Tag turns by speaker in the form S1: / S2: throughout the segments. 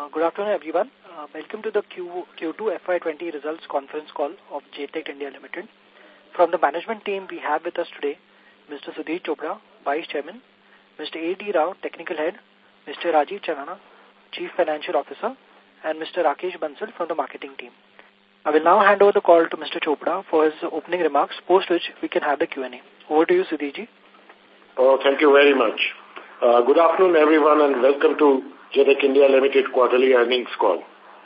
S1: Good afternoon, everyone. Welcome to the Q2 FY20 results conference call of JTech India Limited. From the management team, we have with us today Mr. Sudhir Chopra, Vice Chairman, Mr. A.T. Rao, Technical Head, Mr. Rajiv Chanana, Chief Financial Officer, and Mr. Rakesh Bansal from the marketing team. I will now hand over the call to Mr. Chopra for his opening remarks, post which we can have the Q&A. Over to you, Sudhirji.
S2: Oh, thank you very much. Good afternoon, everyone, and welcome to JTech India Limited quarterly earnings call.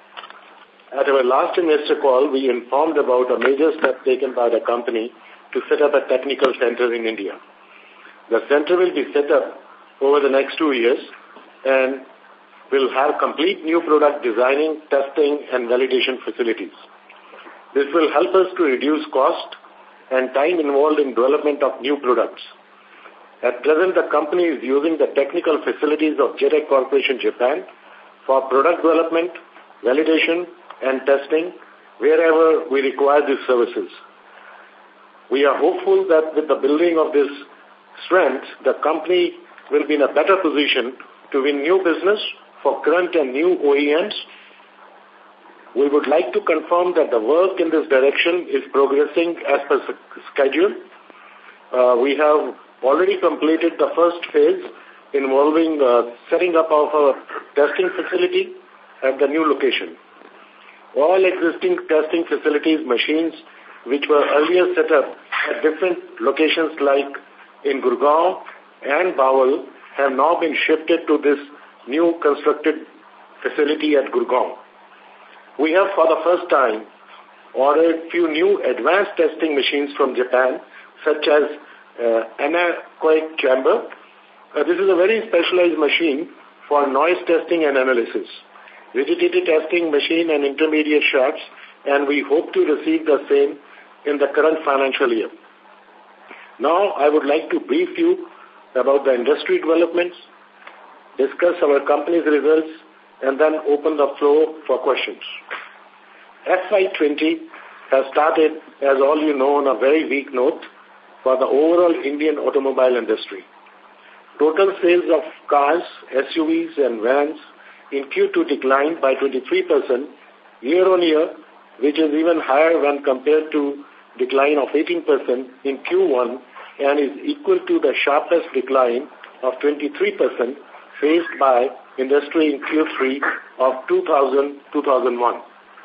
S2: At our last investor call, we informed about a major step taken by the company to set up a technical center in India. The center will be set up over the next 2 years and will have complete new product designing, testing, and validation facilities. This will help us to reduce cost and time involved in development of new products. At present, the company is using the technical facilities of JTech Corporation Japan for product development, validation, and testing wherever we require these services. We are hopeful that with the building of this strength, the company will be in a better position to win new business for current and new OEMs. We would like to confirm that the work in this direction is progressing as per schedule. We have already completed the first phase involving setting up of our testing facility at the new location. All existing testing facilities, machines, which were earlier set up at different locations like in Gurgaon and Bawal, have now been shifted to this new constructed facility at Gurgaon. We have for the first time ordered few new advanced testing machines from Japan, such as anechoic chamber. This is a very specialized machine for noise testing and analysis, rigidity testing machine and intermediate shots, and we hope to receive the same in the current financial year. Now, I would like to brief you about the industry developments, discuss our company's results, and then open the floor for questions. FY20 has started, as all you know, on a very weak note for the overall Indian automobile industry. Total sales of cars, SUVs, and vans in Q2 declined by 23% year-on-year, which is even higher when compared to decline of 18% in Q1 and is equal to the sharpest decline of 23% faced by industry in Q3 of 2000-2001.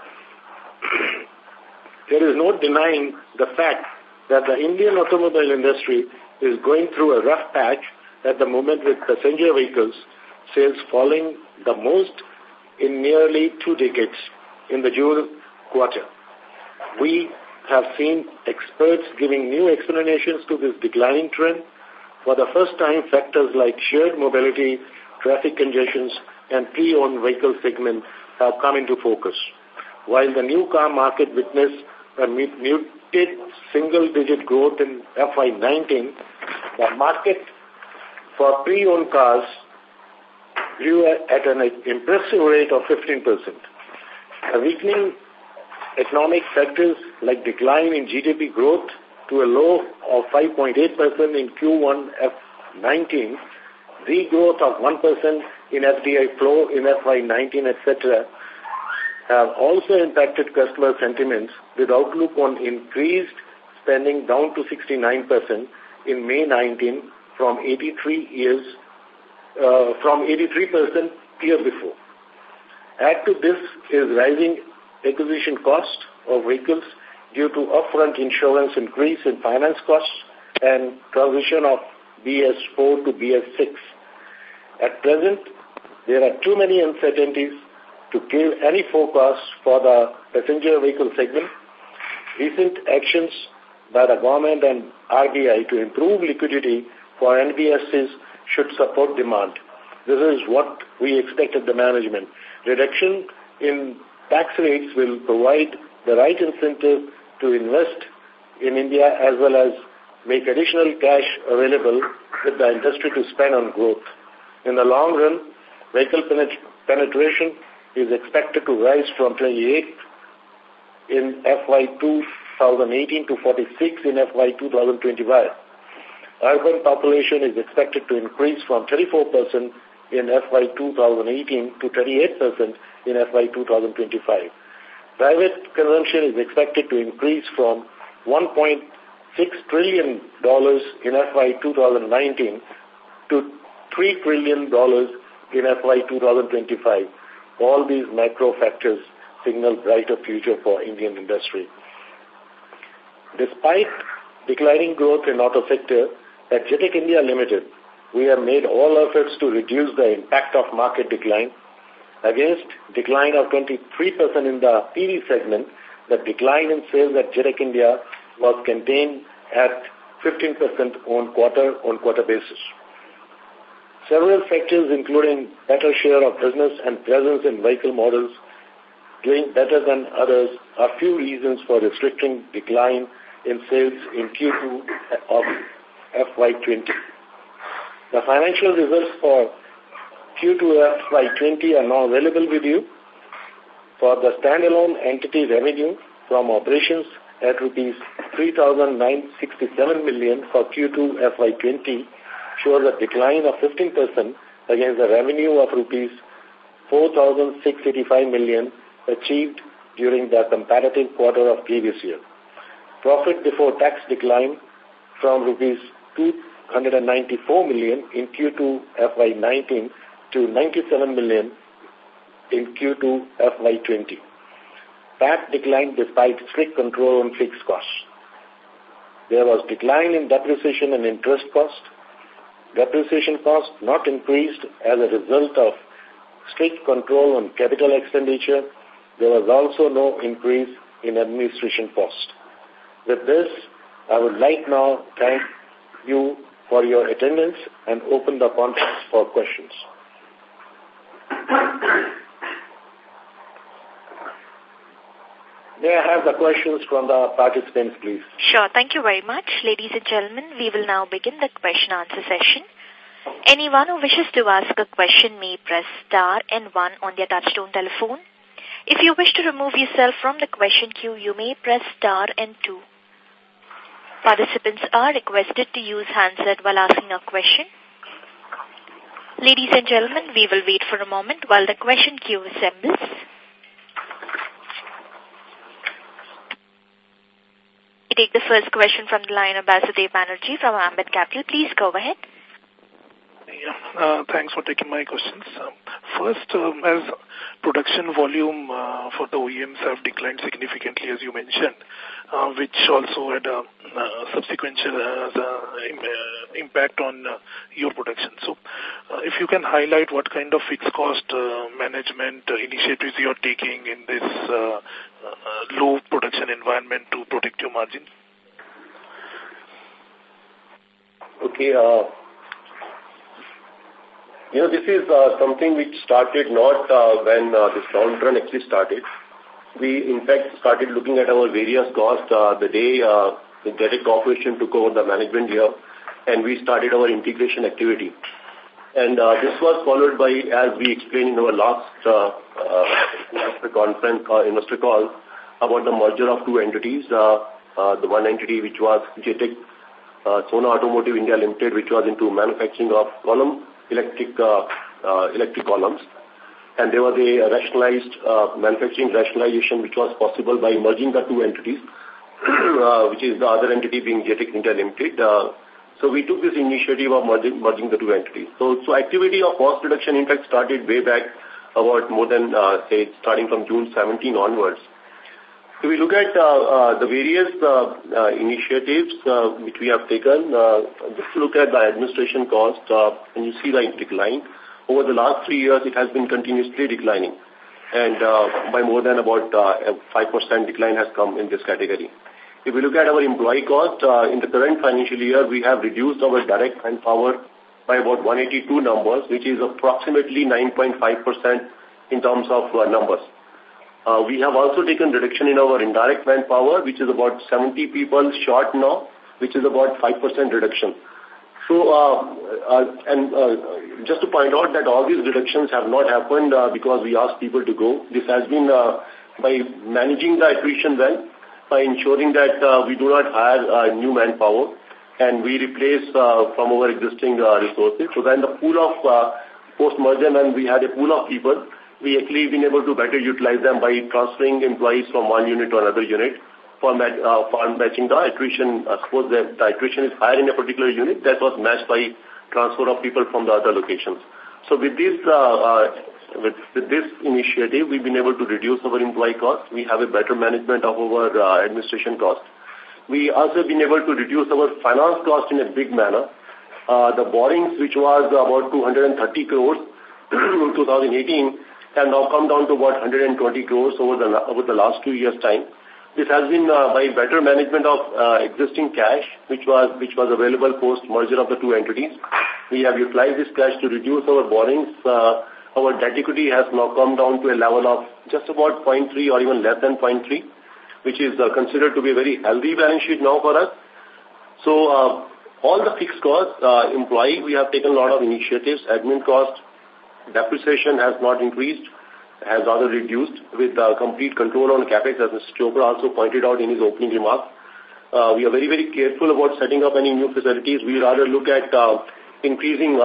S2: There is no denying the fact that the Indian automobile industry is going through a rough patch at the moment, with passenger vehicles sales falling the most in nearly 2 decades in the June quarter. We have seen experts giving new explanations to this declining trend. For the first time, factors like shared mobility, traffic congestions, and pre-owned vehicle segment have come into focus. While the new car market witnessed a muted single-digit growth in FY19, the market for pre-owned cars grew at an impressive rate of 15%. A weakening economic factors like decline in GDP growth to a low of 5.8% in Q1 F19, regrowth of 1% in FDI flow in FY19, etc., have also impacted customer sentiments, with outlook on increased spending down to 69% in May 19 from 83% year before. Add to this is rising acquisition cost of vehicles due to upfront insurance increase in finance costs and transition of BS4 to BS6. At present, there are too many uncertainties to give any forecast for the passenger vehicle segment. Recent actions by the government and RBI to improve liquidity for NBFCs should support demand. This is what we expect at the management. Reduction in tax rates will provide the right incentive to invest in India, as well as make additional cash available with the industry to spend on growth. In the long run, vehicle penetration is expected to rise from 28 in FY 2018 to 46 in FY 2025. Urban population is expected to increase from 34% in FY 2018 to 38% in FY 2025. Private consumption is expected to increase from $1.6 trillion in FY 2019 to $3 trillion in FY 2025. All these macro factors signal brighter future for Indian industry. Despite declining growth in auto sector, at JTEC India Limited, we have made all efforts to reduce the impact of market decline. Against decline of 23% in the PV segment, the decline in sales at JTEC India was contained at 15% on quarter-on-quarter basis. Several factors, including better share of business and presence in vehicle models, doing better than others, are few reasons for restricting decline in sales in Q2 of FY20. The financial results for Q2 FY20 are now available with you. For the standalone entity revenue from operations at rupees 3,967 million for Q2 FY20 shows a decline of 15% against the revenue of rupees 4,685 million achieved during the comparative quarter of previous year. Profit before tax declined from rupees 294 million in Q2 FY19 to 97 million in Q2 FY20. PAT declined despite strict control on fixed costs. There was decline in depreciation and interest cost. Depreciation cost not increased as a result of strict control on capital expenditure. There was also no increase in administration cost. With this, I would like now to thank you for your attendance and open the conference for questions. May I have the questions from the participants, please?
S3: Sure. Thank you very much. Ladies and gentlemen, we will now begin the question-answer session. Anyone who wishes to ask a question may press star and 1 on their touchtone telephone. If you wish to remove yourself from the question queue, you may press star and 2. Participants are requested to use handset while asking a question. Ladies and gentlemen, we will wait for a moment while the question queue assembles. We take the first question from the line of Basudev Banerjee from Ambit Capital. Please go ahead.
S4: Yeah, thanks for taking my questions. First, as production volume for the OEMs have declined significantly, as you mentioned, which also had a subsequent impact on your production. So, if you can highlight what kind of fixed cost management initiatives you are taking in this low production environment to protect your margin.
S5: Okay. This is something which started not when this downturn actually started. We, in fact, started looking at our various costs the day the JTEC Corporation took over the management here, and we started our integration activity. And this was followed by, as we explained in our last investor call, about the merger of two entities. The one entity which was JTEC Sona Automotive India Limited, which was into manufacturing of electric columns. And there was a rationalized manufacturing rationalization which was possible by merging the two entities, which is the other entity being JTEC India Limited. So we took this initiative of merging the two entities. So activity of cost reduction, in fact, started way back about more than, starting from June 17 onwards. So we look at the various initiatives which we have taken. Just look at the administration cost, and you see the decline. Over the last 3 years, it has been continuously declining. And by more than about 5% decline has come in this category. If we look at our employee cost, in the current financial year, we have reduced our direct manpower by about 182 numbers, which is approximately 9.5% in terms of numbers. We have also taken reduction in our indirect manpower, which is about 70 people short now, which is about 5% reduction. So, just to point out that all these reductions have not happened because we asked people to go. This has been by managing the attrition well, by ensuring that we do not hire new manpower and we replace from our existing resources. So then the pool of post-merger, and we had a pool of people. We actually been able to better utilize them by transferring employees from one unit to another unit for matching the attrition. Suppose the attrition is higher in a particular unit, that was matched by transfer of people from the other locations. So with this initiative, we've been able to reduce our employee cost. We have a better management of our administration cost. We also been able to reduce our finance cost in a big manner. The borrowings, which was about 230 crores in 2018, have now come down to about 120 crores over the last 2 years' time. This has been by better management of existing cash, which was available post-merger of the two entities. We have utilized this cash to reduce our borrowings. Our debt equity has now come down to a level of just about 0.3 or even less than 0.3, which is considered to be a very healthy balance sheet now for us. So all the fixed costs, employee, we have taken a lot of initiatives. Admin cost, depreciation has not increased, has rather reduced with complete control on capex, as Mr. Chopra also pointed out in his opening remarks. We are very, very careful about setting up any new facilities. We rather look at increasing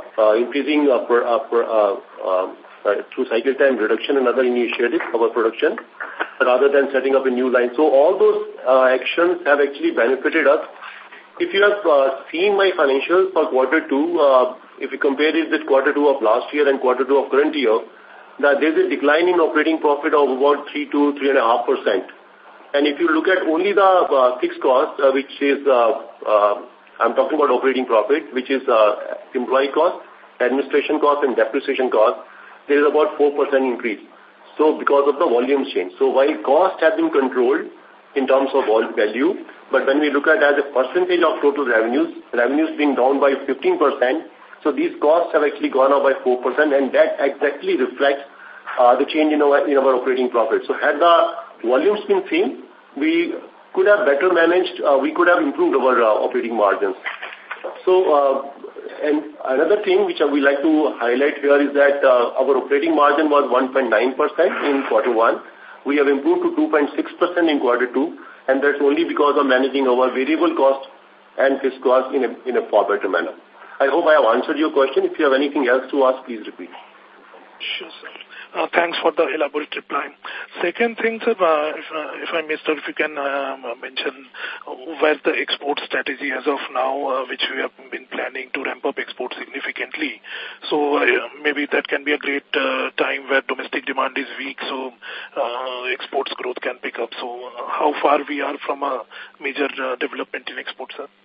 S5: through cycle time reduction and other initiatives of our production rather than setting up a new line. So all those actions have actually benefited us. If you have seen my financials for quarter 2, if you compare it with quarter 2 of last year and quarter 2 of current year, that there's a decline in operating profit of about 3 to 3.5%. And if you look at only the fixed cost, which is, I'm talking about operating profit, which is employee cost, administration cost, and depreciation cost, there is about 4% increase. So because of the volume change. So while cost has been controlled in terms of value, but when we look at as a percentage of total revenues being down by 15%, so these costs have actually gone up by 4%, and that exactly reflects the change in our operating profit. So had the volumes been same, we could have better managed, we could have improved our operating margins. So, and another thing which we like to highlight here is that our operating margin was 1.9% in quarter 1. We have improved to 2.6% in quarter 2, and that's only because of managing our variable cost and fixed cost in a far better manner. I hope I have answered your question. If you have anything else to ask, please repeat.
S4: Sure, sir. Thanks for the elaborate reply. Second thing, sir, if I missed out, if you can mention where the export strategy as of now, which we have been planning to ramp up export significantly. So maybe that can be a great time where domestic demand is weak, so exports growth can pick up. So how far we are from a major development in exports, sir?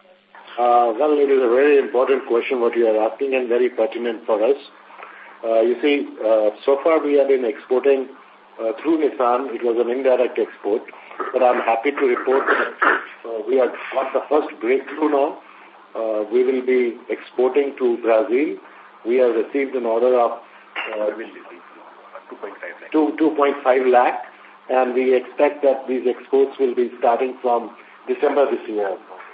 S2: Well, it is a very important question what you are asking and very pertinent for us. You see, so far we have been exporting through Nissan. It was an indirect export, but I'm happy to report that we have got the first breakthrough now. We will be exporting to Brazil. We have received an order of 2.5 lakh, and we expect that these exports will be starting from December this year.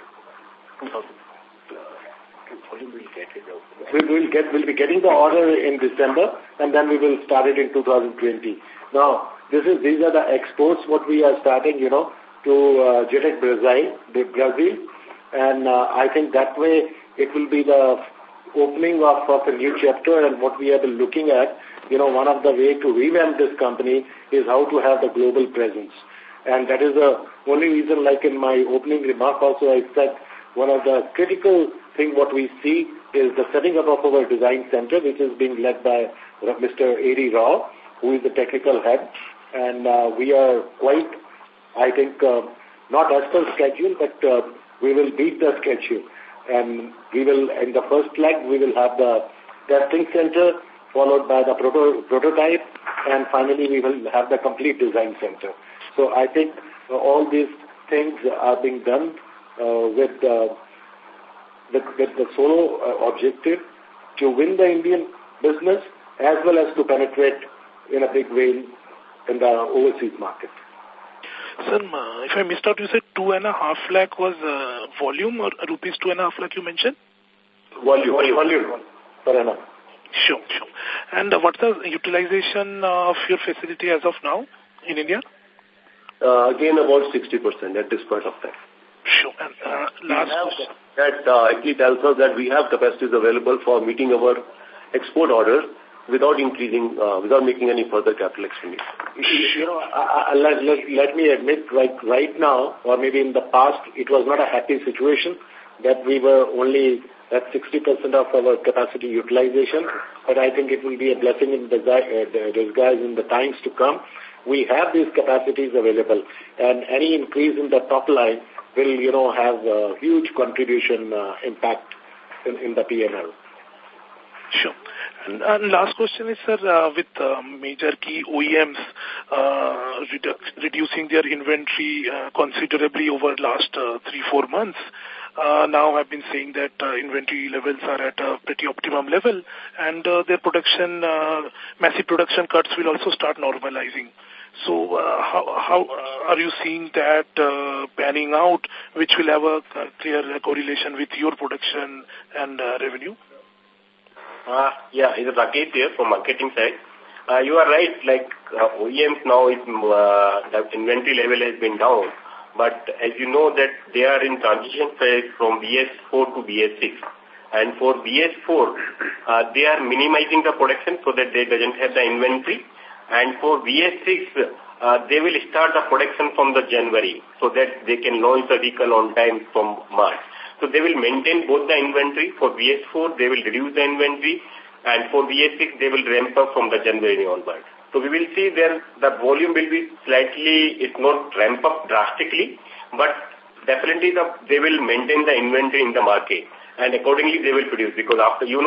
S2: We'll be getting the order in December, and then we will start it in 2020. Now, these are the exports what we are starting, to JTEC Brazil, and I think that way it will be the opening of a new chapter. And what we have been looking at, one of the way to revamp this company is how to have the global presence, and that is the only reason. Like in my opening remark, also I said one of the critical thing what we see is the setting up of our design center, which is being led by Mr. A.D. Rao, who is the technical head. And we are quite, I think, not as per schedule, but we will beat the schedule. And we will, in the first leg, we will have the testing center, followed by the prototype, and finally we will have the complete design center. So I think all these things are being done with the solo objective to win the Indian business as well as to penetrate in a big way in the overseas market.
S4: Sir, if I missed out, you said 2.5 lakh was volume, or rupees 2.5 lakh you mentioned?
S2: Volume per annum.
S4: Sure. And what's the utilization of your facility as of now in India?
S5: Again, about 60% at this point of time.
S4: Sure. And last question.
S5: That actually tells us that we have capacities available for meeting our export orders without increasing, without making any further capital expenditure.
S2: Let me admit, right now, or maybe in the past, it was not a happy situation that we were only at 60% of our capacity utilization, but I think it will be a blessing in disguise in the times to come. We have these capacities available, and any increase in the top line will, have a huge contribution impact in the P&L.
S4: Sure. And last question is, sir, with major key OEMs reducing their inventory considerably over last 3-4 months, now have been saying that inventory levels are at a pretty optimum level, and their production, massive production cuts will also start normalizing. So how are you seeing that panning out, which will have a clear correlation with your production and revenue?
S5: Yeah, it's Rakesh here from marketing side. You are right, OEMs now, the inventory level has been down. But as you know that they are in transition phase from BS4 to BS6. And for BS4, they are minimizing the production so that they doesn't have the inventory. And for BS6, they will start the production from the January so that they can launch the vehicle on time from March. So they will maintain both the inventory. For BS4, they will reduce the inventory. And for BS6, they will ramp up from the January onward. So we will see there the volume will be slightly, it's not ramp up drastically, but definitely they will maintain the inventory in the market. And accordingly, they will produce because after the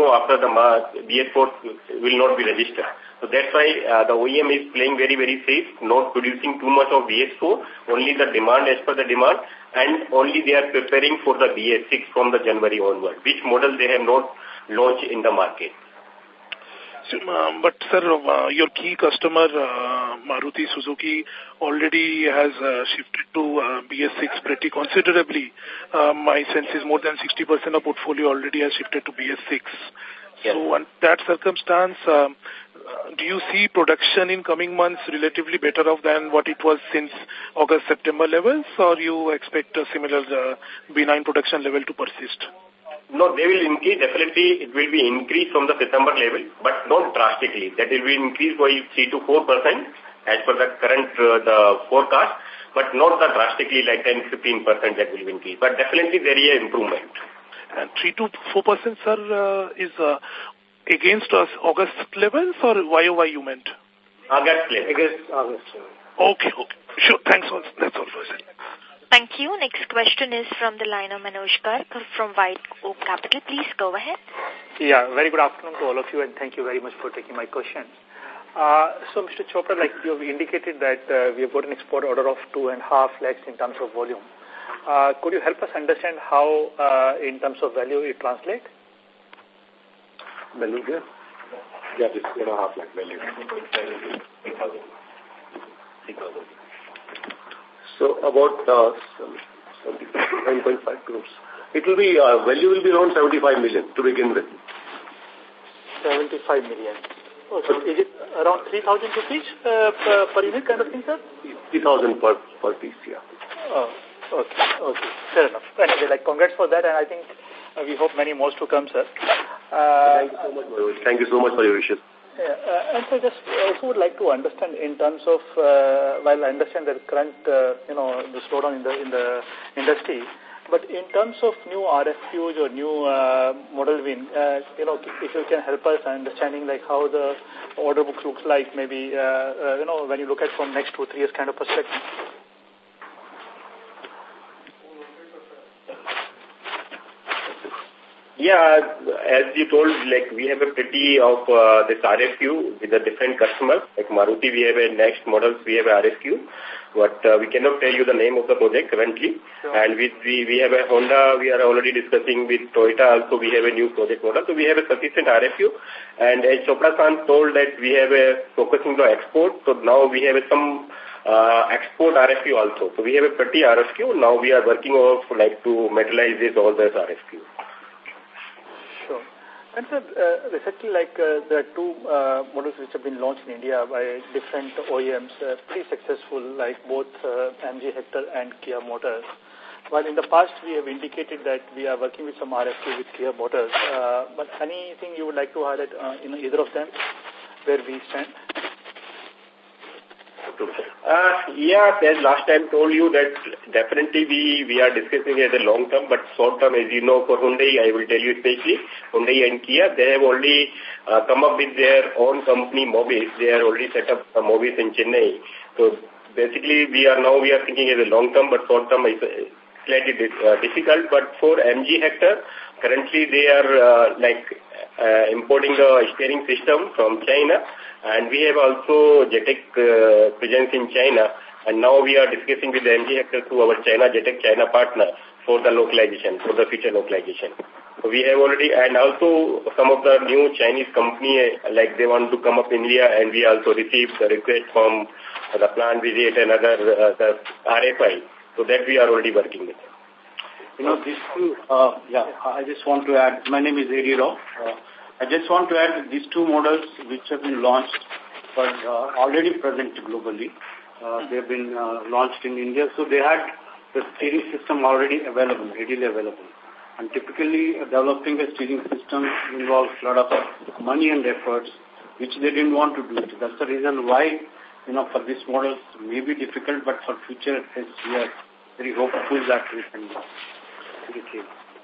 S5: BS4 will not be registered. So that's why the OEM is playing very, very safe, not producing too much of BS4, only the demand as per the demand, and only they are preparing for the BS6 from the January onward, which model they have not launched in the market.
S4: So, but sir, your key customer, Maruti Suzuki, already has shifted to BS6 pretty considerably. My sense is more than 60% of portfolio already has shifted to BS6. Yes. So, in that circumstance, do you see production in coming months relatively better off than what it was since August-September levels, or you expect a similar benign production level to persist?
S5: No, they will increase. Definitely, it will be increased from the September level, but not drastically. That will be increased by 3 to 4% as per the current the forecast, but not the drastically like 10-15% that will be increased. But definitely, there is an improvement.
S4: And 3 to 4%, sir, is against us August levels or YOY you meant?
S5: August level.
S2: Against August.
S4: Okay. Sure. Thanks. That's all for us.
S3: Thank you. Next question is from the line of Manoj Garg from White Oak Capital. Please go ahead.
S6: Yeah, very good afternoon to all of you, and thank you very much for taking my question. So, Mr. Chopra, like you have indicated that we have got an export order of 2.5 lakhs in terms of volume. Could you help us understand how, in terms of value, it translates?
S2: Value here? Yeah, this 2.5 lakh value. 3,000.
S5: So about 9.5 crores. It will be, value will be around 75 million to begin with.
S6: 75 million. Oh, so is it around 3,000 rupees per unit kind of thing, sir?
S5: 3,000 per piece, yeah.
S6: Oh, okay. Fair enough. Anyway, congrats for that, and I think we hope many more to come, sir.
S5: Thank you so much, Manoj. Thank you so much for your wishes.
S6: Yeah, and so just also would like to understand in terms of, while I understand the current, the slowdown in the industry, but in terms of new RFQs or new model win, if you can help us understanding like how the order book looks like, maybe, when you look at from next 2-3 years kind of perspective.
S5: Yeah, as you told, like we have a pretty of this RFQ with the different customers. Like Maruti, we have a next models, we have a RFQ, but we cannot tell you the name of the project currently. Sure. And we have a Honda, we are already discussing with Toyota also, we have a new project model. So we have a sufficient RFQ. And as Chopra-san told that we have a focusing on export, so now we have some export RFQ also. So we have a pretty RFQ. Now we are working on to materialize all this RFQ.
S6: And sir, recently, there are 2 models which have been launched in India by different OEMs, pretty successful, like both MG Hector and Kia Motors. while in the past we have indicated that we are working with some RFQ with Kia Motors, but anything you would like to highlight in either of them, where we stand?
S5: As last time told you that definitely we are discussing as a long term, but short term, as you know, for Hyundai, I will tell you especially, Hyundai and Kia, they have already come up with their own company, Mobis. They are already set up Mobis in Chennai. So basically, we are thinking as a long term, but short term is slightly difficult. But for MG Hector, currently they are importing the steering system from China. And we have also JTEC presence in China, and now we are discussing with the MG Hector through our JTEC China partner for the localization, for the future localization. So we have already, and also some of the new Chinese company, they want to come up in India, and we also received the request from the plant visit and other the RFI, so that we are already working with.
S7: These two, I just want to add, my name is A.D. Rao. I just want to add these two models which have been launched are already present globally. They have been launched in India, so they had the steering system already available, readily available. And typically, developing a steering system involves a lot of money and efforts, which they didn't want to do. That's the reason why, for these models may be difficult, but for future, we are very hopeful that we can achieve.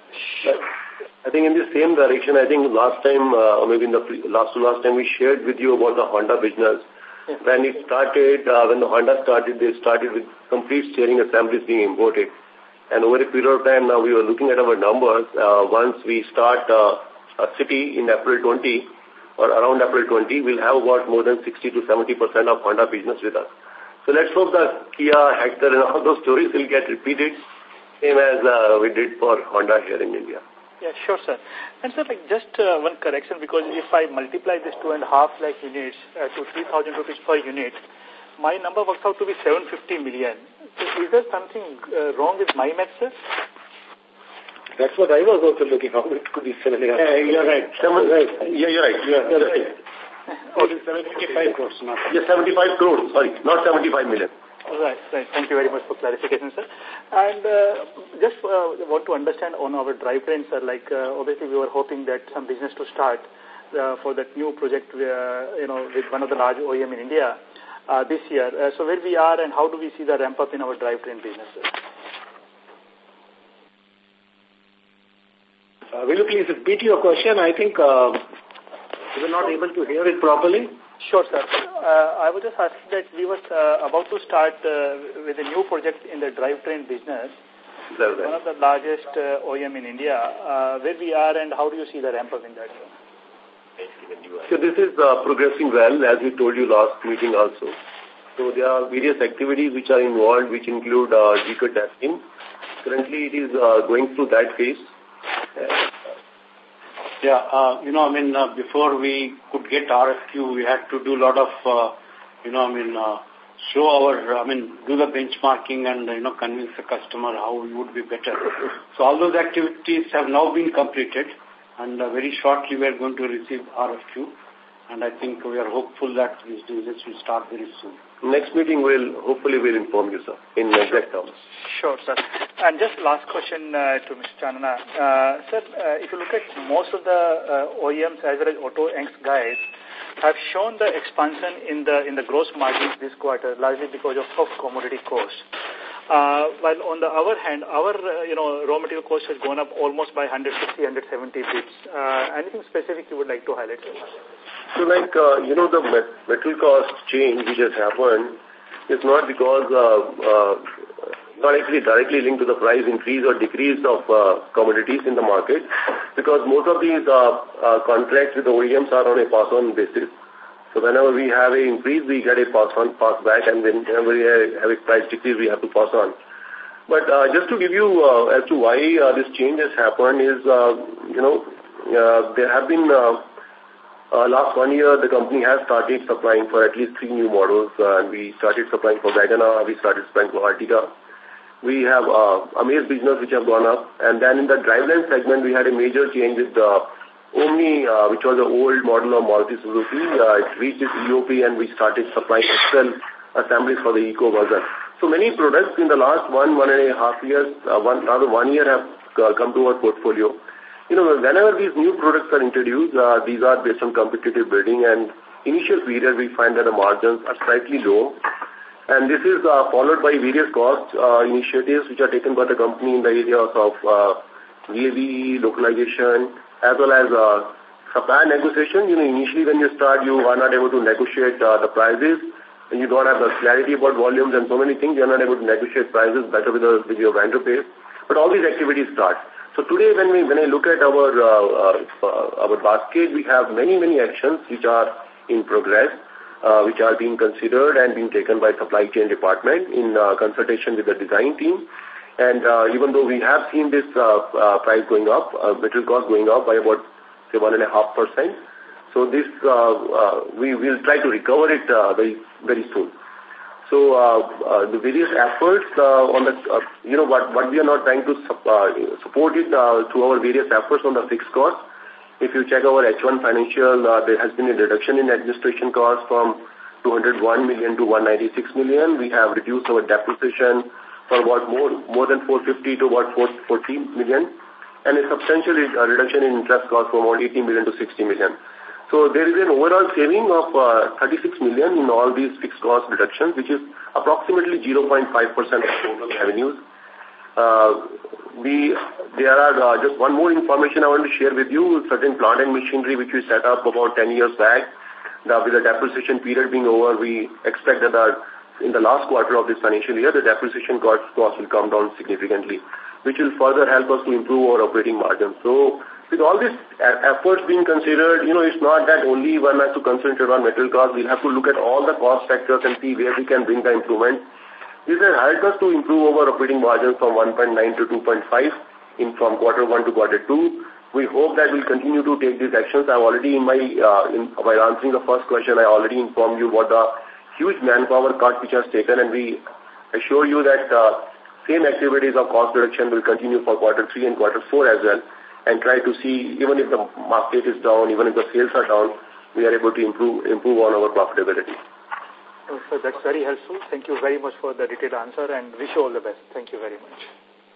S5: I think in the same direction, I think last time, or maybe in the last time, we shared with you about the Honda business. Yes. When it started, when the Honda started, they started with complete steering assemblies being imported. And over a period of time, now we were looking at our numbers. Once we start a city in April 20, or around April 20, we'll have about more than 60 to 70% of Honda business with us. So let's hope that Kia, Hector, and all those stories will get repeated, same as we did for Honda here in India.
S6: Yeah, sure, sir. And sir, just one correction, because if I multiply this 2.5 lakh units to 3,000 rupees per unit, my number works out to be 750 million. So is there something wrong with my math, sir?
S2: That's what I was also looking for. It could be 7.5.
S7: You're right.
S2: You're right.
S7: It is 75 crores, not.
S5: Yes, 75 crores, sorry, not 75 million.
S6: Right. Thank you very much for clarification, sir. And just want to understand on our drivetrain, sir, obviously we were hoping that some business to start for that new project, with one of the large OEM in India this year. So where we are and how do we see the ramp up in our drivetrain business, sir?
S2: Will you please repeat your question? I think we were not able to hear it properly.
S6: Sure, sir. I was just asking that we were about to start with a new project in the drivetrain business, one of the largest OEM in India. Where we are and how do you see the ramp up in that?
S5: So this is progressing well, as we told you last meeting also. So there are various activities which are involved, which include GCAT testing. Currently, it is going through that phase.
S7: Before we could get RFQ, we had to do a lot of, show our, do the benchmarking and, convince the customer how we would be better. So all those activities have now been completed, and very shortly we are going to receive RFQ. And I think we are hopeful that this business will start very soon.
S5: Next meeting hopefully we'll inform you, sir, in exact terms.
S6: Sure, sir. And just last question to Mr. Chanana. Sir, if you look at most of the OEMs as well as Auto Anks guys have shown the expansion in the gross margins this quarter, largely because of commodity costs. While on the other hand, our raw material cost has gone up almost by 160, 170 bits. Anything specific you would like to highlight?
S5: So the metal cost change which has happened is not because, not actually directly linked to the price increase or decrease of commodities in the market, because most of these contracts with the OEMs are on a pass-on basis. So whenever we have an increase, we get a pass back, and whenever we have a price decrease, we have to pass on. But just to give you as to why this change has happened is, there have been, last 1 year, the company has started supplying for at least 3 new models, and we started supplying for Wagoner, we started supplying for Ertiga. We have Amaze business which have gone up, and then in the driveline segment, we had a major change with the Omni, which was an old model of Maruti Suzuki. It reached its EOP, and we started supplying Excel assemblies for the Eco version. So So many products in the last 1.5 years, rather 1 year have come to our portfolio. You know, whenever these new products are introduced, these are based on competitive bidding, and initial period we find that the margins are slightly low. And this is followed by various cost initiatives which are taken by the company in the areas of VAVE, localization, as well as supply negotiation. You know, initially when you start, you are not able to negotiate the prices, and you don't have the clarity about volumes and so many things. You are not able to negotiate prices better with your vendor base. But all these activities start. So today, when I look at our basket, we have many actions which are in progress, which are being considered and being taken by supply chain department in consultation with the design team. And even though we have seen this price going up, material cost going up by about say 1.5%, so this we will try to recover it very soon. So the various efforts on the, you know, what we are not trying to support it through our various efforts on the fixed cost. If you check our H1 financial, there has been a reduction in administration costs from 201 million to 196 million. We have reduced our depreciation for about more than 450 to about 414 million, and a substantial reduction in interest cost from about 80 million to 60 million. So there is an overall saving of 36 million in all these fixed cost reductions, which is approximately 0.5% of total revenues. There are just one more information I want to share with you. Certain plant and machinery which we set up about 10 years back, with the depreciation period being over, we expect that in the last quarter of this financial year, the depreciation cost will come down significantly, which will further help us to improve our operating margin. So with all these efforts being considered, you know, it's not that only one has to concentrate on material cost. We'll have to look at all the cost sectors and see where we can bring the improvement. This has helped us to improve our operating margin from 1.9 to 2.5 from quarter 1 to quarter 2. We hope that we'll continue to take these actions. I've already while answering the first question, I already informed you about the huge manpower cut which has taken, and we assure you that same activities of cost reduction will continue for quarter 3 and quarter 4 as well, and try to see, even if the market is down, even if the sales are down, we are able to improve on our profitability.
S6: So that's very helpful. Thank you very much for the detailed answer, and wish you all the best. Thank you very much.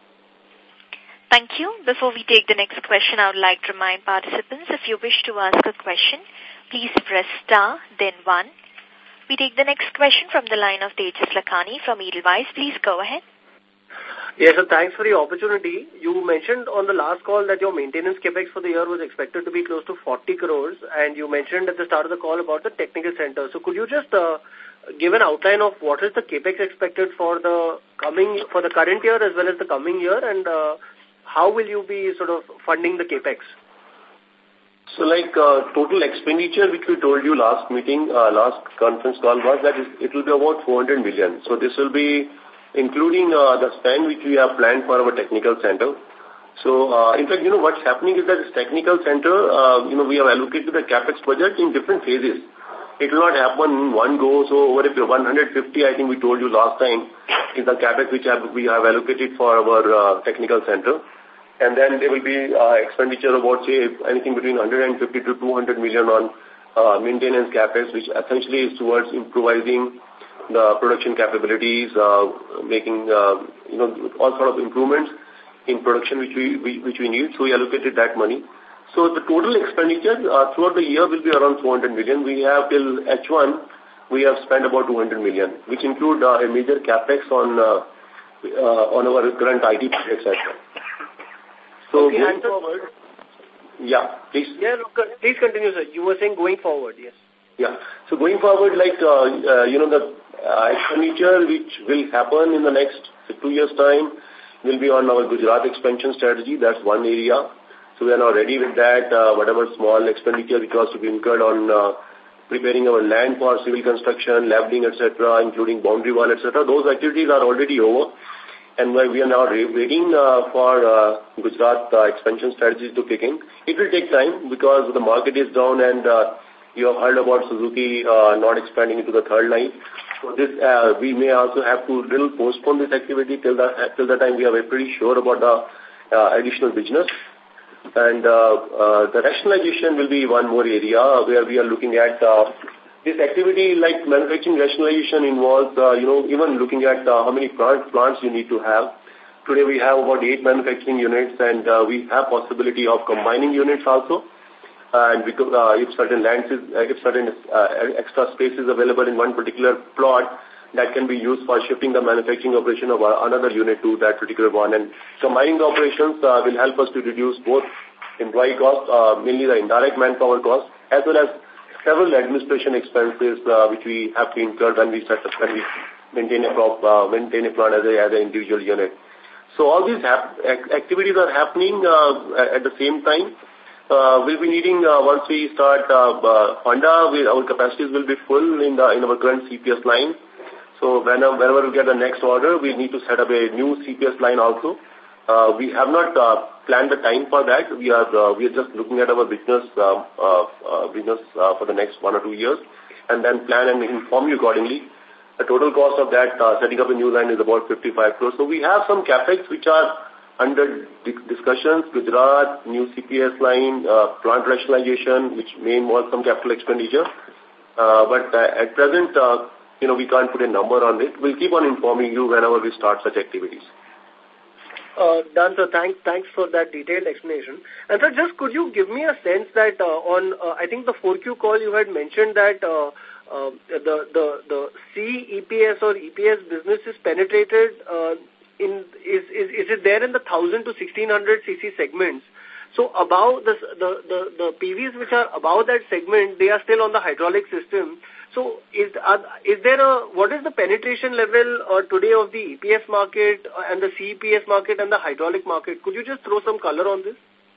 S3: Thank you. Before we take the next question, I would like to remind participants, if you wish to ask a question, please press star, then 1. We take the next question from the line of Tejas Lakhani from Edelweiss. Please go ahead.
S8: Yes, sir, thanks for the opportunity. You mentioned on the last call that your maintenance capex for the year was expected to be close to 40 crores, and you mentioned at the start of the call about the technical center. So could you just give an outline of what is the capex expected for the current year as well as the coming year, and how will you be sort of funding the capex?
S5: So like total expenditure which we told you last meeting, last conference call was that it will be about 400 million. So this will be including the spend which we have planned for our technical center. So in fact, you know, what's happening is that this technical center, you know, we have allocated the capex budget in different phases. It will not happen in one go. So over 150, I think we told you last time, is the capex which we have allocated for our technical center. And then there will be expenditure about, say, anything between 150 to 200 million on maintenance capex, which essentially is towards improvising the production capabilities, making, you know, all sort of improvements in production which we need. So we allocated that money. So the total expenditure throughout the year will be around 400 million. We have till H1, we have spent about 200 million, which include a major capex on our current IT projects as well. So
S8: okay,
S5: going forward, yeah, please.
S8: Yeah, please continue, sir. You were saying going forward, yes.
S5: Yeah. So going forward, like, you know, the expenditure which will happen in the next 2 years' time will be on our Gujarat expansion strategy. That's one area. So we are now ready with that. Whatever small expenditure which was to be incurred on preparing our land for civil construction, leveling, etc., including boundary wall, etc., those activities are already over. And we are now waiting for Gujarat expansion strategies to kick in. It will take time because the market is down, and you have heard about Suzuki not expanding into the third line. So this we may also have to little postpone this activity till the time we are pretty sure about the additional business. And the rationalization will be one more area where we are looking at this activity like manufacturing rationalization involves, even looking at how many plants you need to have. Today we have about 8 manufacturing units, and we have possibility of combining units also. And because, if certain extra space is available in one particular plot, that can be used for shifting the manufacturing operation of another unit to that particular one. And combining the operations will help us to reduce both employee costs, mainly the indirect manpower costs, as well as several administration expenses which we have to incur when we maintain a plant as an individual unit. So all these activities are happening at the same time. We'll be needing, once we start Honda, our capacities will be full in our current CPS line. So whenever we get the next order, we need to set up a new CPS line also. We have not planned the time for that. We are just looking at our business for the next 1 or 2 years, and then plan and inform you accordingly. The total cost of that setting up a new line is about 55 crores. So we have some capex which are under discussions. Gujarat, new CPS line, plant rationalization, which may involve some capital expenditure. But at present, we can't put a number on it. We'll keep on informing you whenever we start such activities.
S8: Done, sir. Thanks for that detailed explanation. And sir, just could you give me a sense that I think the 4Q call you had mentioned that the CEPS or EPS business is penetrated is it there in the 1,000 to 1,600 cc segments? So above the PVs which are above that segment, they are still on the hydraulic system. So what is the penetration level today of the EPS market and the CEPS market and the hydraulic market? Could you just throw some color on this?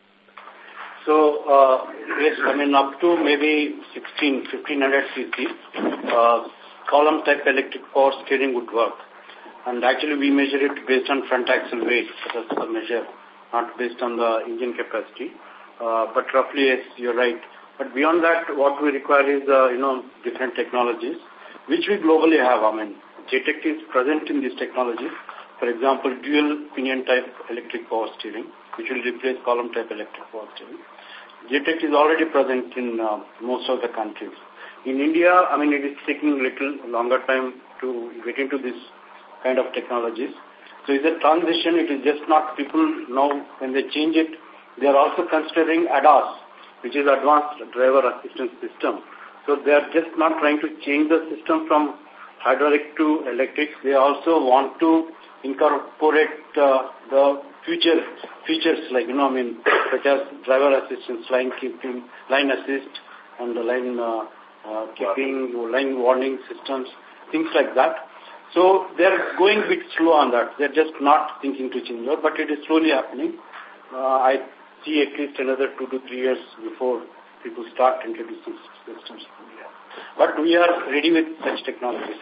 S7: So, yes, up to maybe 1,500 cc, column type electric power steering would work. And actually we measure it based on front axle weight. That's the measure, not based on the engine capacity. But roughly, yes, you're right. But beyond that, what we require is, different technologies, which we globally have. JTEC is present in these technologies. For example, dual pinion type electric power steering, which will replace column type electric power steering. JTEC is already present in most of the countries. In India, it is taking a little longer time to get into this kind of technologies. So it's a transition. It is just not people now when they change it, they are also considering ADAS, which is Advanced Driver Assistance System. So they are just not trying to change the system from hydraulic to electric. They also want to incorporate the future features like, such as driver assistance, line keeping, line assist, and the line keeping, line warning systems, things like that. So they're going a bit slow on that. They're just not thinking to change it, but it is slowly happening. I see at least another 2 to 3 years before people start introducing systems. But we are ready with such technologies.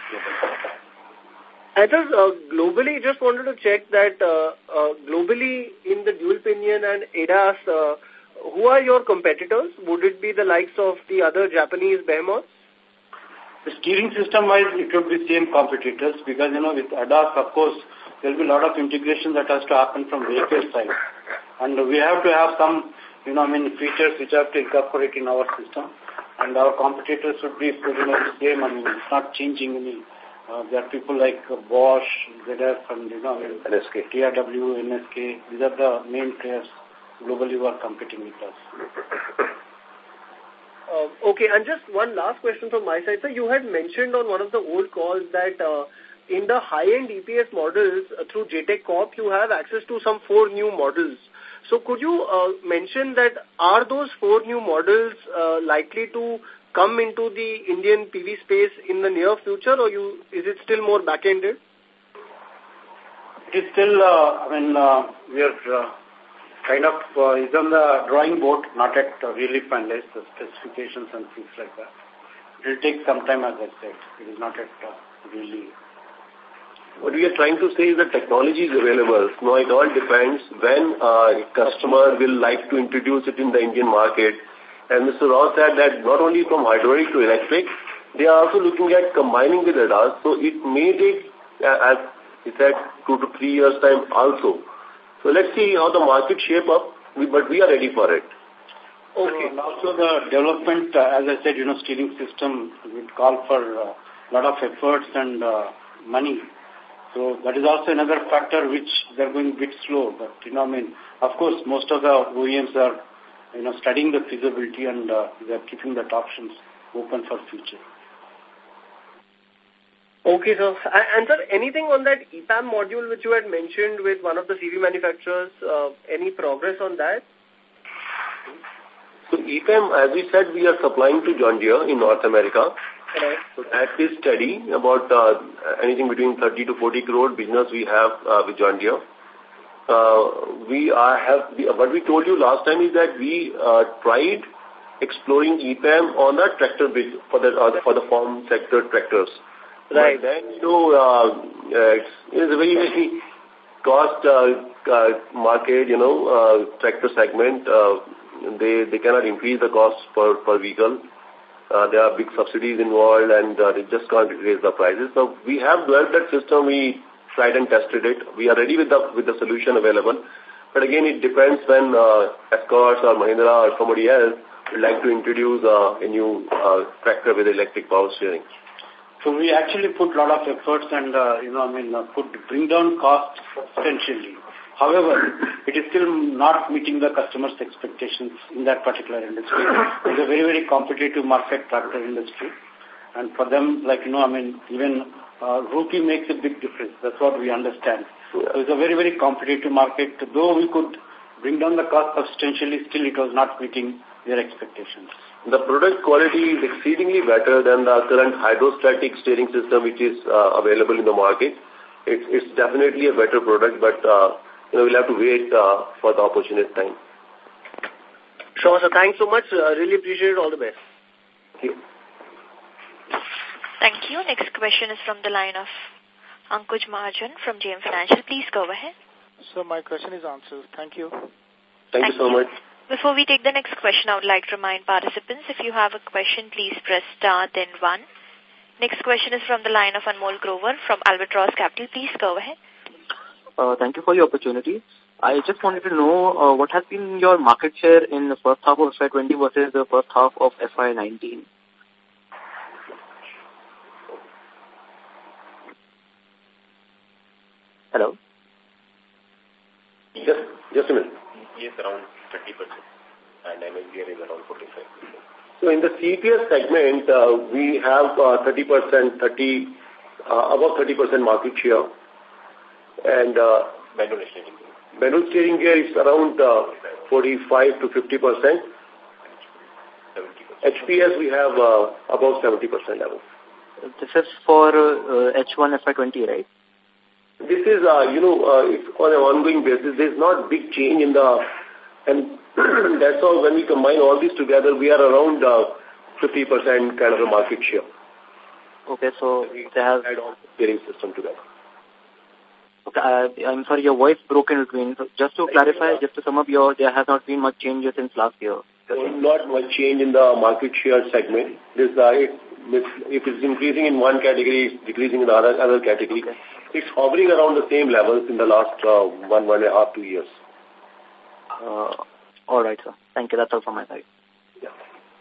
S8: And globally, just wanted to check that globally in the dual pinion and ADAS, who are your competitors? Would it be the likes of the other Japanese behemoths?
S7: The steering system-wise, it would be same competitors because, with ADAS, of course, there will be a lot of integration that has to happen from vehicle side. And we have to have some, features which have to incorporate in our system. And our competitors would be pretty much the same. It's not changing any. There are people like Bosch, ZF, and, NSK. TRW, NSK. These are the main players globally who are competing with us.
S8: Okay, and just one last question from my side. So you had mentioned on one of the old calls that in the high-end EPS models through JTEC Corp, you have access to some 4 new models. So could you mention that are those 4 new models likely to come into the Indian PV space in the near future, or is it still more back-ended?
S7: It is still, we are kind of is on the drawing board, not at really finalized the specifications and things like that. It will take some time, as I said. It is not at really.
S5: What we are trying to say is that technology is available. Now it all depends when a customer will like to introduce it in the Indian market. And Mr. Rao said that not only from hydraulic to electric, they are also looking at combining with ADAS. So it may take, as he said, 2 to 3 years time also. So let's see how the market shape up, but we are ready for it.
S8: Okay.
S7: So also the development, as I said, steering system would call for a lot of efforts and money. So that is also another factor which they're going a bit slow. But, of course, most of the OEMs are, studying the feasibility and they're keeping that options open for future.
S8: Okay, sir. And sir, anything on that EPAM module which you had mentioned with one of the CV manufacturers, any progress on that?
S5: So EPAM, as we said, we are supplying to John Deere in North America.
S8: Right.
S5: So that is steady, about anything between 30 to 40 crore business we have with John Deere. What we told you last time is that we tried exploring EPAM on the tractor bit for the farm sector tractors.
S8: Right.
S5: But then, it's a very, very cost market, tractor segment. They cannot increase the cost per vehicle. There are big subsidies involved and they just can't raise the prices. So we have developed that system. We tried and tested it. We are ready with the solution available. But again, it depends when Escorts or Mahindra or somebody else would like to introduce a new tractor with electric power steering.
S7: So we actually put a lot of efforts and, bring down costs substantially. However, it is still not meeting the customer's expectations in that particular industry. It's a very, very competitive market, tractor industry. And for them, even rupee makes a big difference. That's what we understand. So it's a very, very competitive market. Though we could bring down the cost substantially, still it was not meeting their expectations.
S5: The product quality is exceedingly better than the current hydrostatic steering system which is available in the market. It's definitely a better product, but we'll have to wait for the opportune time.
S8: Sure, sir. Thanks so much. Really appreciate it. All the best.
S5: Thank you.
S3: Thank you. Next question is from the line of Ankush Mahajan from JM Financial. Please go ahead.
S1: So my question is answered. Thank you.
S5: Thank you so much.
S3: Before we take the next question, I would like to remind participants, if you have a question, please press star then 1. Next question is from the line of Anmol Grover from Albatross Capital. Please go ahead.
S9: Thank you for the opportunity. I just wanted to know what has been your market share in the first half of FY20 versus the first half of FY19? Hello?
S5: Just a minute.
S10: Yes, around 30%. And MSGR is around 45%.
S5: So in the CPS segment, we have about 30% market share. And manual steering gear is around 45 to 50%. 70%. HPS we have about 70% level.
S9: This is for H1 FY20, right?
S5: This is, it's on an ongoing basis. There's not big change in and that's all. When we combine all these together, we are around 50% kind of a market share.
S9: Okay, so they have
S5: add all the steering system together.
S9: Okay, I'm sorry, your voice broke in between. So just to clarify, just to sum up, there has not been much change since last year.
S5: Not much change in the market share segment. If it's increasing in one category, it's decreasing in the other category. Okay. It's hovering around the same levels in the last 1.5, 2 years.
S9: All right, sir. Thank you. That's all from my side.
S5: Yeah.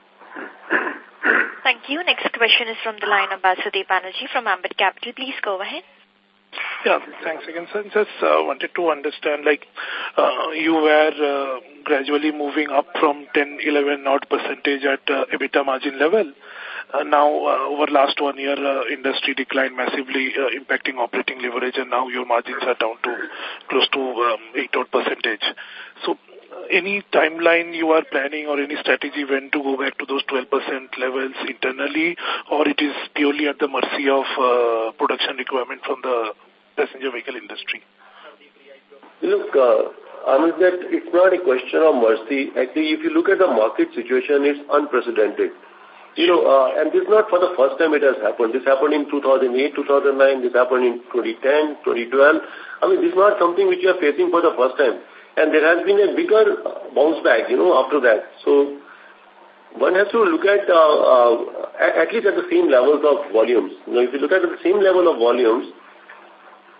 S3: Thank you. Next question is from the line of Basudev Banerjee from Ambit Capital. Please go ahead.
S4: Yeah, thanks again, sir. Just wanted to understand, you were gradually moving up from 10-11% at EBITDA margin level. Now, over last 1 year, industry declined massively, impacting operating leverage, and now your margins are down to close to 8%. So, any timeline you are planning or any strategy when to go back to those 12% levels internally, or it is purely at the mercy of production requirement from the passenger vehicle industry?
S5: Look, it's not a question of mercy. Actually, if you look at the market situation, it's unprecedented. And this is not for the first time it has happened. This happened in 2008, 2009. This happened in 2010, 2012. This is not something which you are facing for the first time. And there has been a bigger bounce back, after that. So one has to look at least at the same levels of volumes. If you look at the same level of volumes,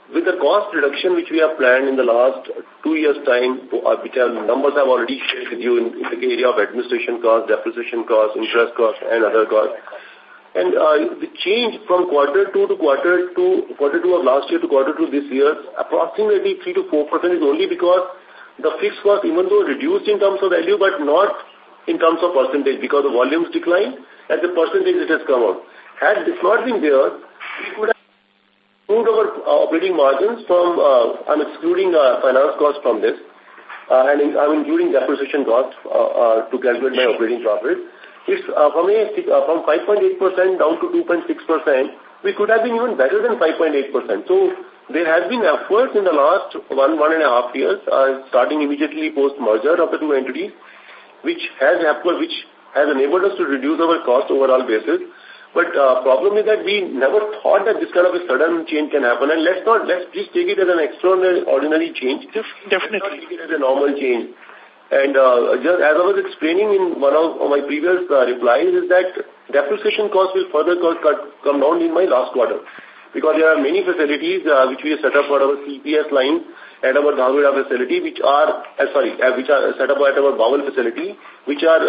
S5: with the cost reduction which we have planned in the last 2 years' time, which are numbers I've already shared with you in the area of administration costs, depreciation costs, interest costs, and other costs. And the change from quarter two of last year to quarter two this year, approximately 3 to 4% is only because the fixed cost, even though reduced in terms of value, but not in terms of percentage, because the volumes decline, as a percentage it has come out. Had this not been there, we could have improved our operating margins from, I'm excluding finance costs from this, and I'm including depreciation costs to calculate my operating profit. It's from 5.8% down to 2.6%, we could have been even better than 5.8%. So there has been efforts in the last 1.5 years, starting immediately post-merger of the two entities, which has enabled us to reduce our cost overall basis. But problem is that we never thought that this kind of a sudden change can happen. And let's please take it as an extraordinary change.
S4: Definitely.
S5: Let's not take it as a normal change. And just as I was explaining in one of my previous replies, is that depreciation costs will further come down in my last quarter. Because there are many facilities which we have set up for our CPS line at our Dhavira facility, which are set up at our Bawal facility, which are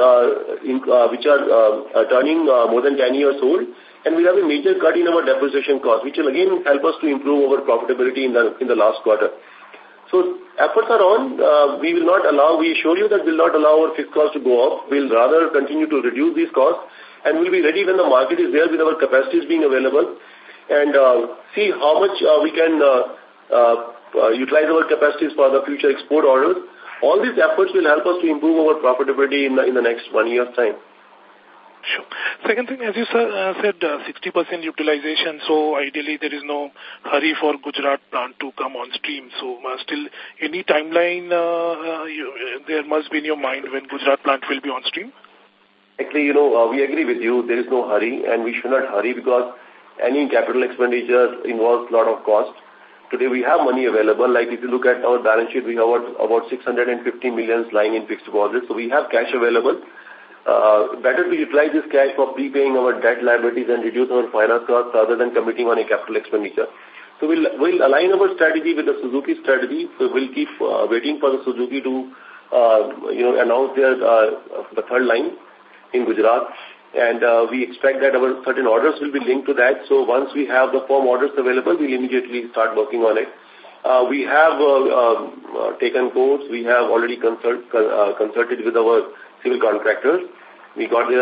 S5: turning more than 10 years old, and we have a major cut in our depreciation cost, which will again help us to improve our profitability in the last quarter. So efforts are on. We assure you that we will not allow our fixed costs to go up. We will rather continue to reduce these costs, and we will be ready when the market is there with our capacities being available, and see how much we can utilize our capacities for the future export orders. All these efforts will help us to improve our profitability in the next 1 year's time.
S4: Sure. Second thing, as you said, 60% utilization, so ideally there is no hurry for Gujarat plant to come on stream. So still, any timeline there must be in your mind when Gujarat plant will be on stream?
S5: Actually, we agree with you. There is no hurry, and we should not hurry because any capital expenditure involves a lot of cost. Today we have money available. Like if you look at our balance sheet, we have about 650 million lying in fixed deposits. So we have cash available. Better to utilize this cash for prepaying our debt liabilities and reduce our finance costs rather than committing on a capital expenditure. So we'll align our strategy with the Suzuki strategy. So we'll keep waiting for the Suzuki to announce the third line in Gujarat. And we expect that our certain orders will be linked to that. So once we have the firm orders available, we'll immediately start working on it. We have taken quotes. We have already consulted with our civil contractors. We have got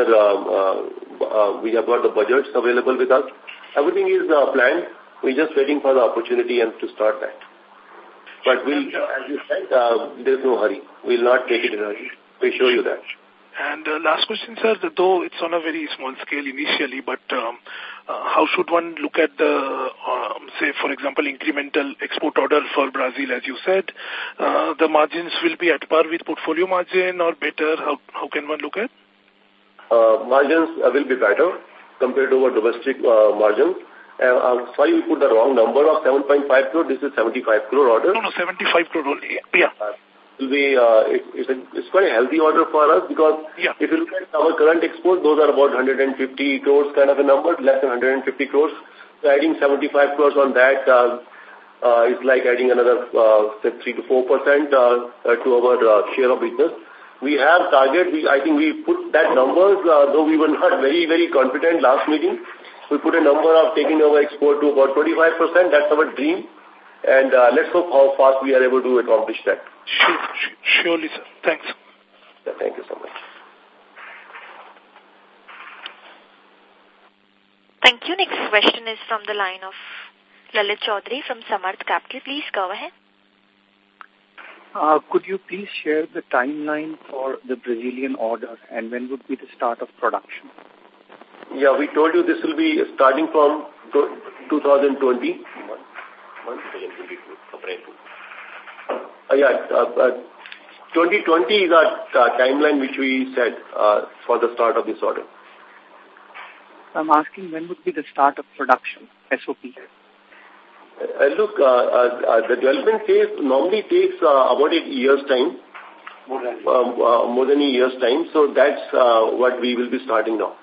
S5: the budgets available with us. Everything is planned. We're just waiting for the opportunity and to start that. But as you said, there's no hurry. We'll not take it in a hurry. We assure you that.
S4: And last question, sir, though it's on a very small scale initially, but how should one look at the, say, for example, incremental export order for Brazil, as you said? The margins will be at par with portfolio margin or better? How can one look at?
S5: Margins will be better compared to our domestic margins. Sorry, we put the wrong number of 7.5 crore. This is 75 crore order.
S4: No, 75 crore only. Yeah.
S5: It's quite a healthy order for us because if you look at our current exports, those are about 150 crores kind of a number, less than 150 crores. So adding 75 crores on that is like adding another 3 to 4% to our share of business. We have target. I think we put that numbers, though we were not very, very confident last meeting. We put a number of taking our export to about 25%. That's our dream. And let's hope how fast we are able to accomplish that.
S4: Surely, sir. Thanks.
S5: Yeah, thank you so much.
S3: Thank you. Next question is from the line of Lalit Chaudhary from Samarth Capital. Please go ahead.
S11: Could you please share the timeline for the Brazilian order and when would be the start of production?
S5: Yeah, we told you this will be starting from 2020. 2020 is our timeline which we set for the start of this order.
S11: I'm asking when would be the start of production, SOP?
S5: Look, the development phase normally takes about a year's time. More than a year's time. So that's what we will be starting now.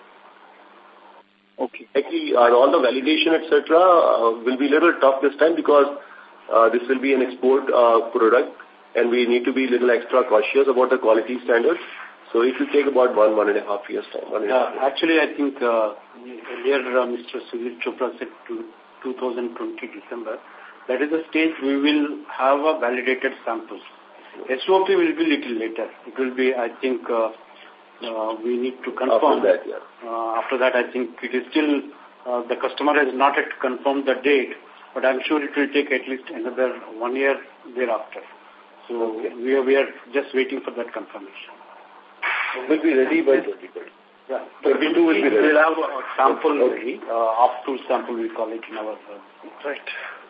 S11: Okay.
S5: Actually, all the validation, etc., will be a little tough this time because This will be an export product, and we need to be a little extra cautious about the quality standards. So it will take about 1.5 years time.
S7: Actually, I think earlier Mr. Sudhir Chopra said to 2020 December, that is the stage we will have a validated samples. SOP will be little later. It will be, I think, we need to confirm.
S5: After that, yeah.
S7: After that, I think it is still, the customer has not yet confirmed the date, but I'm sure it will take at least another 1 year thereafter. So we are just waiting for that confirmation.
S5: We'll be ready by 2020.
S7: Yeah.
S5: 22 will be ready.
S7: We'll have a sample ready, up-to sample we call it in our...
S11: Right.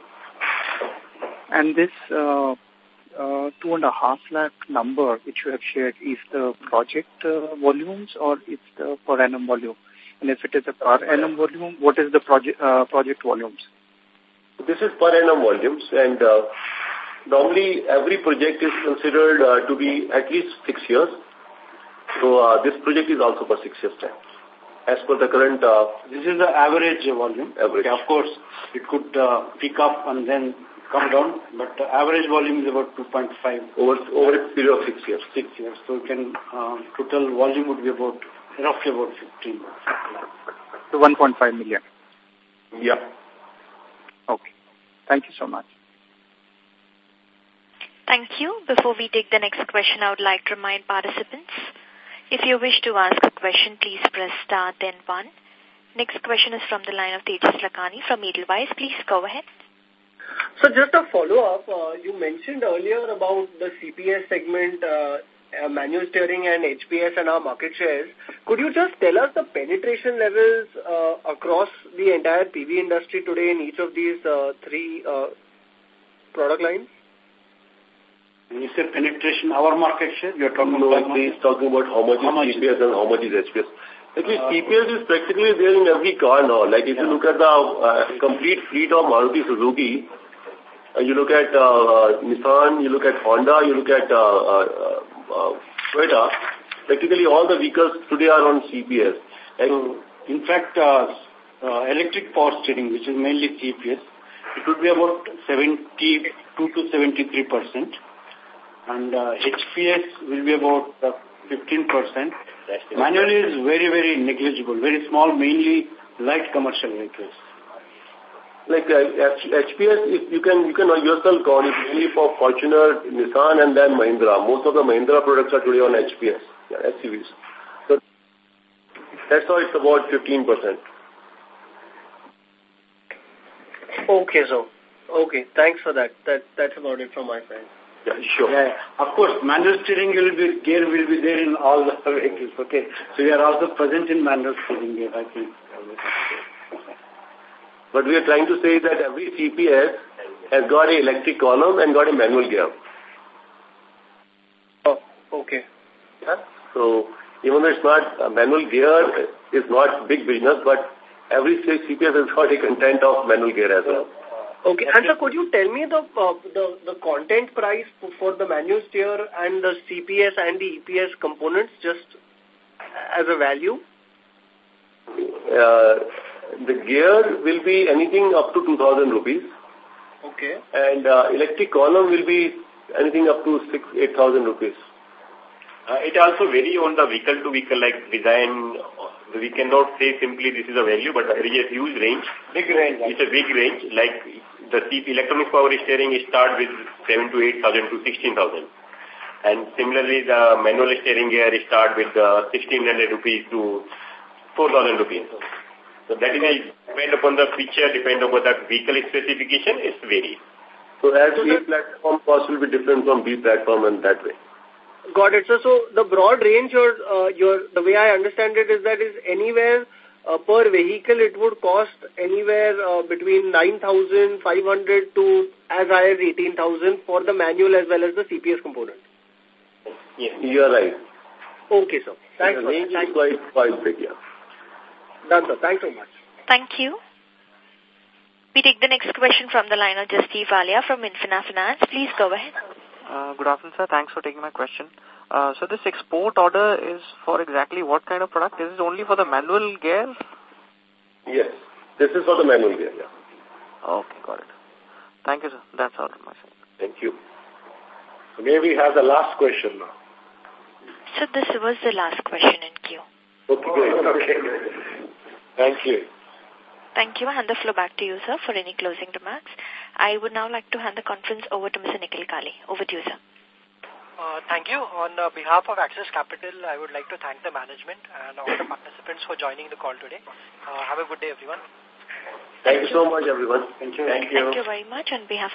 S11: And this 2.5 lakh number which you have shared is the project volumes or it's the per annum volume? And if it is a per annum volume, what is the project volumes?
S5: This is per annum volumes, and normally every project is considered to be at least 6 years. So this project is also for 6 years time. As per the current...
S7: this is the average volume.
S5: Average.
S7: Okay, of course, it could pick up and then come down, but the average volume is about 2.5.
S5: Over a period of 6 years.
S7: 6 years. So it can, total volume would be about, roughly about 15.
S11: So 1.5 million.
S5: Yeah.
S11: Okay. Thank you so much.
S3: Thank you. Before we take the next question, I would like to remind participants, if you wish to ask a question, please press star then 1. Next question is from the line of Tejas Lakani from Edelweiss. Please go ahead.
S8: So just a follow-up, you mentioned earlier about the CPS segment, manual steering and HPS and our market shares. Could you just tell us the penetration levels across the entire PV industry today in each of these three product lines?
S7: When you say penetration, our market share, you're talking
S5: about... He's talking about how much is CPS and how much is HPS. Actually, CPS is practically there in every car now. Like if you look at the complete fleet of Maruti Suzuki, you look at Nissan, you look at Honda, you look at Toyota, practically all the vehicles today are on CPS.
S7: So, in fact, electric power steering, which is mainly CPS, it would be about 72 to 73%. And HPS will be about 15%. Manual is very, very negligible, very small, mainly light commercial vehicles.
S5: Like HPS, you can yourself count it mainly for Fortuner, Nissan, and then Mahindra. Most of the Mahindra products are today on HPS, SUVs. So that's why it's about 15%.
S8: Okay, so okay, thanks for that. That's about it from my side.
S5: Yeah, sure.
S7: Yeah, of course, manual steering gear will be there in all the vehicles, okay? So we are also present in manual steering gear, I think.
S5: But we are trying to say that every CPS has got an electric column and got a manual gear.
S8: Oh, okay.
S5: Yeah. So even though it's not, manual gear is not big business, but every CPS has got a content of manual gear as well.
S8: Okay, and sir, could you tell me the content price for the manual steer and the CPS and the EPS components just as a value?
S5: The gear will be anything up to 2,000 rupees.
S8: Okay.
S5: And electric column will be anything up to 8,000 rupees.
S10: It also varies on the vehicle to vehicle like design. We cannot say simply this is a value, but there is a huge range.
S8: Big range.
S10: It's a big range. Like the electronic power steering start with 7,000 to 8,000 to 16,000. And similarly, the manual steering gear start with 1,600 rupees to 4,000 rupees. So that is depend upon the feature, depend upon the vehicle specification, it varies.
S5: So as A platform cost will be different from B platform and that way.
S8: Got it. So the broad range, the way I understand it is that is anywhere per vehicle it would cost anywhere between 9,500 to as high as 18,000 for the manual as well as the CPS component.
S5: Yes, you are right.
S8: Okay, sir. Thanks.
S5: The range is quite big, yeah.
S8: Done, sir. Thanks so much.
S3: Thank you. We take the next question from the line of Jasdeep Walia from Infina Finance. Please go ahead.
S12: Good afternoon, sir. Thanks for taking my question. So this export order is for exactly what kind of product? Is it only for the manual gear?
S5: Yes. This is for the manual gear, yeah.
S12: Okay, got it. Thank you, sir. That's all from my side.
S2: Thank you. So may we have the last question now?
S3: So this was the last question in queue.
S2: Okay, great. Okay. Thank you.
S3: Thank you. I hand the floor back to you, sir, for any closing remarks. I would now like to hand the conference over to Mr. Nikhil Kale. Over to you, sir.
S1: Thank you. On behalf of Axis Capital, I would like to thank the management and all the participants for joining the call today. Have a good day, everyone.
S5: Thank you so much, everyone.
S3: Thank you very much on behalf